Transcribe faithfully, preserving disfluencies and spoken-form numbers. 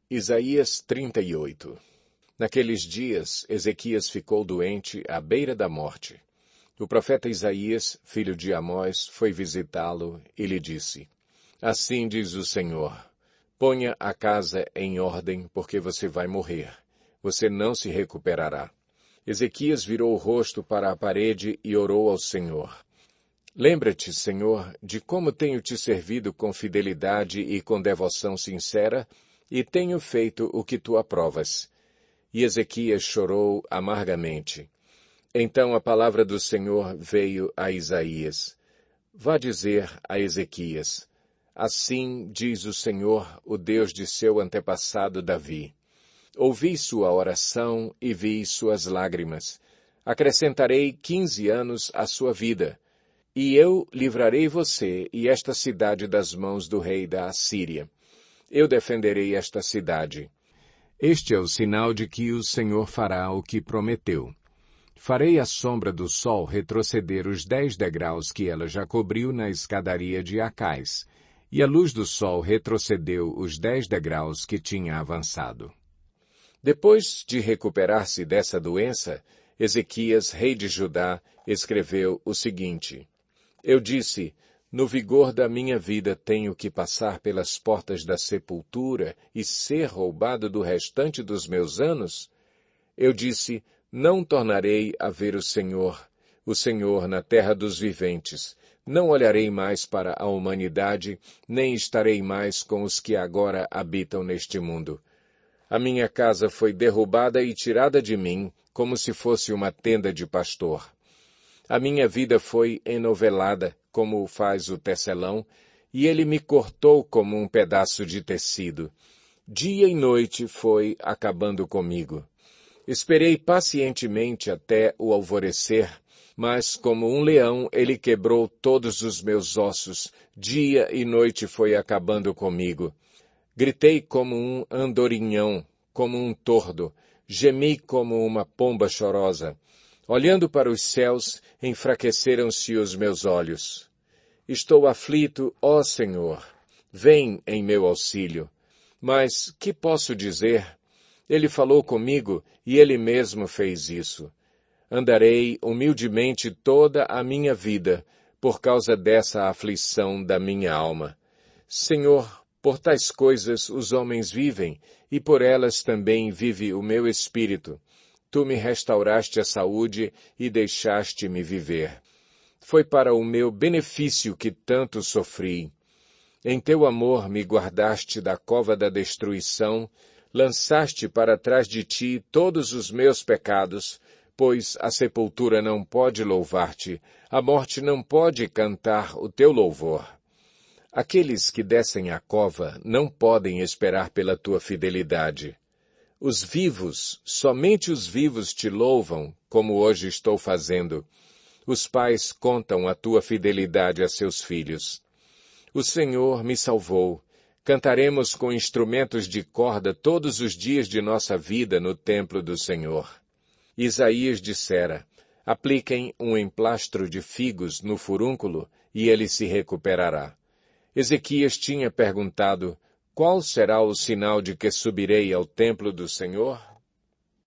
Isaías trinta e oito. Naqueles dias, Ezequias ficou doente à beira da morte. O profeta Isaías, filho de Amós, foi visitá-lo e lhe disse: Assim diz o Senhor, ponha a casa em ordem, porque você vai morrer. Você não se recuperará. Ezequias virou o rosto para a parede e orou ao Senhor. Lembra-te, Senhor, de como tenho te servido com fidelidade e com devoção sincera, e tenho feito o que tu aprovas. E Ezequias chorou amargamente. Então a palavra do Senhor veio a Isaías. Vá dizer a Ezequias: Assim diz o Senhor, o Deus de seu antepassado Davi. Ouvi sua oração e vi suas lágrimas. Acrescentarei quinze anos à sua vida, e eu livrarei você e esta cidade das mãos do rei da Assíria. Eu defenderei esta cidade. Este é o sinal de que o Senhor fará o que prometeu. Farei a sombra do sol retroceder os dez degraus que ela já cobriu na escadaria de Acais, e a luz do sol retrocedeu os dez degraus que tinha avançado. Depois de recuperar-se dessa doença, Ezequias, rei de Judá, escreveu o seguinte: Eu disse, no vigor da minha vida tenho que passar pelas portas da sepultura e ser roubado do restante dos meus anos? Eu disse, não tornarei a ver o Senhor, o Senhor na terra dos viventes. Não olharei mais para a humanidade, nem estarei mais com os que agora habitam neste mundo. A minha casa foi derrubada e tirada de mim, como se fosse uma tenda de pastor. A minha vida foi enovelada, como faz o tecelão, e ele me cortou como um pedaço de tecido. Dia e noite foi acabando comigo. Esperei pacientemente até o alvorecer, mas como um leão ele quebrou todos os meus ossos. Dia e noite foi acabando comigo. Gritei como um andorinhão, como um tordo. Gemi como uma pomba chorosa. Olhando para os céus, enfraqueceram-se os meus olhos. Estou aflito, ó Senhor. Vem em meu auxílio. Mas que posso dizer? Ele falou comigo e ele mesmo fez isso. Andarei humildemente toda a minha vida por causa dessa aflição da minha alma. Senhor, por tais coisas os homens vivem e por elas também vive o meu espírito. Tu me restauraste a saúde e deixaste-me viver. Foi para o meu benefício que tanto sofri. Em teu amor me guardaste da cova da destruição, lançaste para trás de ti todos os meus pecados, pois a sepultura não pode louvar-te, a morte não pode cantar o teu louvor. Aqueles que descem à cova não podem esperar pela tua fidelidade. Os vivos, somente os vivos te louvam, como hoje estou fazendo. Os pais contam a tua fidelidade a seus filhos. O Senhor me salvou. Cantaremos com instrumentos de corda todos os dias de nossa vida no templo do Senhor. Isaías dissera, apliquem um emplastro de figos no furúnculo e ele se recuperará. Ezequias tinha perguntado, qual será o sinal de que subirei ao templo do Senhor?